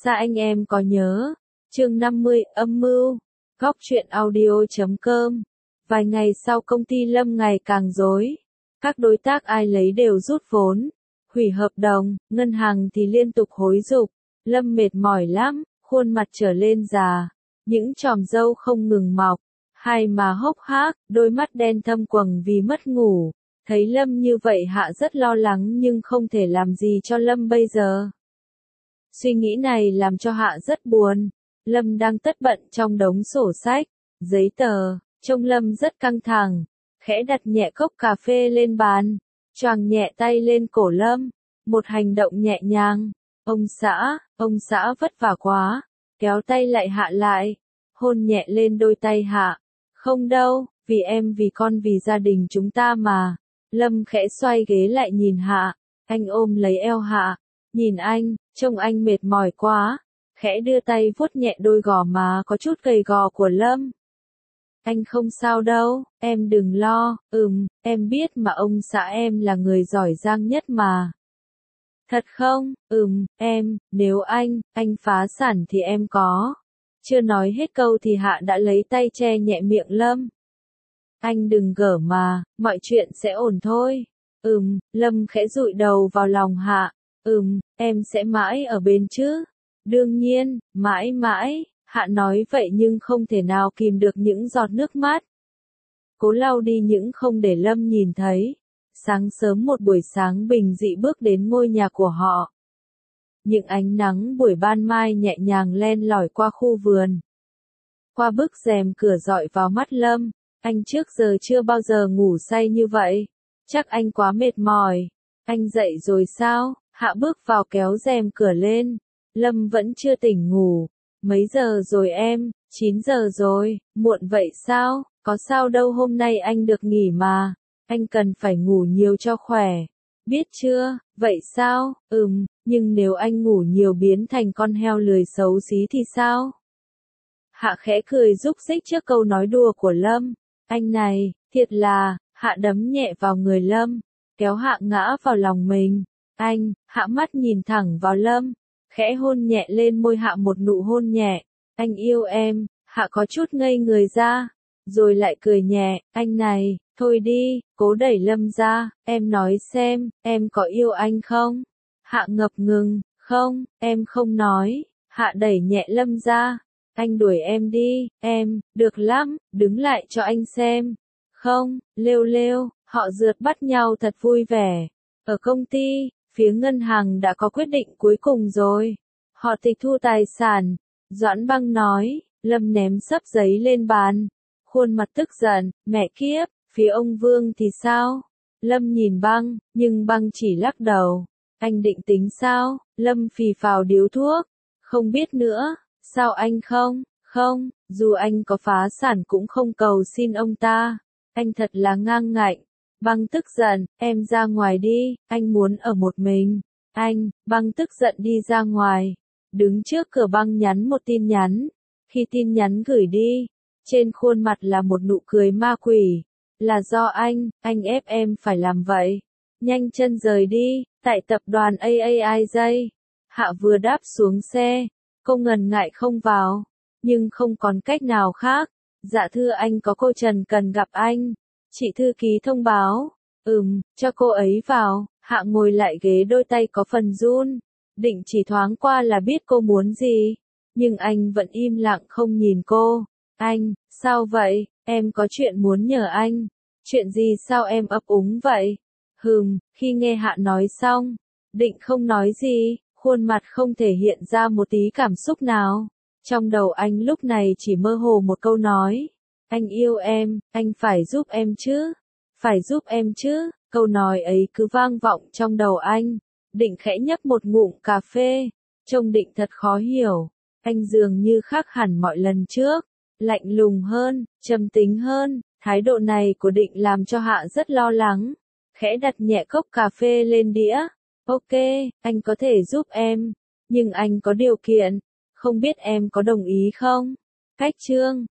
Xa anh em có nhớ. Chương 50, âm mưu. Góc truyện audio.com. Vài ngày sau công ty Lâm ngày càng rối. Các đối tác ai lấy đều rút vốn, hủy hợp đồng, ngân hàng thì liên tục hối dục. Lâm mệt mỏi lắm, khuôn mặt trở lên già, những chòm râu không ngừng mọc, hai má hốc hác, đôi mắt đen thâm quầng vì mất ngủ. Thấy Lâm như vậy Hạ rất lo lắng nhưng không thể làm gì cho Lâm bây giờ. Suy nghĩ này làm cho Hạ rất buồn. Lâm đang tất bận trong đống sổ sách, giấy tờ, trông Lâm rất căng thẳng, khẽ đặt nhẹ cốc cà phê lên bàn, choàng nhẹ tay lên cổ Lâm, một hành động nhẹ nhàng. Ông xã vất vả quá, kéo tay lại Hạ lại, hôn nhẹ lên đôi tay Hạ. Không đâu, vì em vì con vì gia đình chúng ta mà. Lâm khẽ xoay ghế lại nhìn Hạ, anh ôm lấy eo Hạ, nhìn anh, trông anh mệt mỏi quá, khẽ đưa tay vuốt nhẹ đôi gò má có chút gầy gò của Lâm. Anh không sao đâu, em đừng lo, em biết mà ông xã em là người giỏi giang nhất mà. Thật không? Nếu anh phá sản thì em có. Chưa nói hết câu thì Hạ đã lấy tay che nhẹ miệng Lâm. Anh đừng gở mà, mọi chuyện sẽ ổn thôi. Lâm khẽ dụi đầu vào lòng Hạ. Em sẽ mãi ở bên chứ? Đương nhiên, mãi mãi. Hạ nói vậy nhưng không thể nào kìm được những giọt nước mắt. Cố lau đi những không để Lâm nhìn thấy. Sáng sớm một buổi sáng bình dị bước đến ngôi nhà của họ. Những ánh nắng buổi ban mai nhẹ nhàng len lỏi qua khu vườn. Qua bức rèm cửa dọi vào mắt Lâm. Anh trước giờ chưa bao giờ ngủ say như vậy. Chắc anh quá mệt mỏi. Anh dậy rồi sao? Hạ bước vào kéo rèm cửa lên. Lâm vẫn chưa tỉnh ngủ. Mấy giờ rồi em? 9 giờ rồi, muộn vậy sao? Có sao đâu, hôm nay anh được nghỉ mà. Anh cần phải ngủ nhiều cho khỏe. Biết chưa? Vậy sao? Nhưng nếu anh ngủ nhiều biến thành con heo lười xấu xí thì sao? Hạ khẽ cười rúc rích trước câu nói đùa của Lâm. Anh này, thiệt là. Hạ đấm nhẹ vào người Lâm, kéo Hạ ngã vào lòng mình. Hạ mắt nhìn thẳng vào Lâm, khẽ hôn nhẹ lên môi Hạ một nụ hôn nhẹ. Anh yêu em. Hạ có chút ngây người ra, rồi lại cười nhẹ. Anh này, thôi đi, cố đẩy Lâm ra. Em nói xem, em có yêu anh không? Hạ ngập ngừng. Không, em không nói. Hạ đẩy nhẹ Lâm ra. Anh đuổi em đi, em, được lắm, đứng lại cho anh xem. Không, lêu, họ rượt bắt nhau thật vui vẻ. Ở công ty, phía ngân hàng đã có quyết định cuối cùng rồi. Họ tịch thu tài sản. Doãn Băng nói. Lâm ném xấp giấy lên bàn. Khuôn mặt tức giận, mẹ kiếp, phía ông Vương thì sao? Lâm nhìn Băng, nhưng Băng chỉ lắc đầu. Anh định tính sao? Lâm phì phào điếu thuốc. Không biết nữa, sao anh không? Không, dù anh có phá sản cũng không cầu xin ông ta. Anh thật là ngang ngạnh. Băng tức giận, em ra ngoài đi, anh muốn ở một mình. Băng tức giận đi ra ngoài. Đứng trước cửa Băng nhắn một tin nhắn. Khi tin nhắn gửi đi, trên khuôn mặt là một nụ cười ma quỷ. Là do anh ép em phải làm vậy. Nhanh chân rời đi, tại tập đoàn AAIJ. Hạ vừa đáp xuống xe, cô ngần ngại không vào, nhưng không còn cách nào khác. Dạ thưa anh, có cô Trần cần gặp anh. Chị thư ký thông báo. Cho cô ấy vào. Hạ ngồi lại ghế, đôi tay có phần run. Định chỉ thoáng qua là biết cô muốn gì. Nhưng anh vẫn im lặng không nhìn cô. Sao vậy? Em có chuyện muốn nhờ anh. Chuyện gì sao em ấp úng vậy? Khi nghe Hạ nói xong, Định không nói gì, khuôn mặt không thể hiện ra một tí cảm xúc nào. Trong đầu anh lúc này chỉ mơ hồ một câu nói. Anh yêu em, anh phải giúp em chứ. Phải giúp em chứ. Câu nói ấy cứ vang vọng trong đầu anh. Định khẽ nhấp một ngụm cà phê. Trông Định thật khó hiểu. Anh dường như khác hẳn mọi lần trước. Lạnh lùng hơn, trầm tính hơn. Thái độ này của Định làm cho Hạ rất lo lắng. Khẽ đặt nhẹ cốc cà phê lên đĩa. Ok, anh có thể giúp em. Nhưng anh có điều kiện. Không biết em có đồng ý không? Cách chương.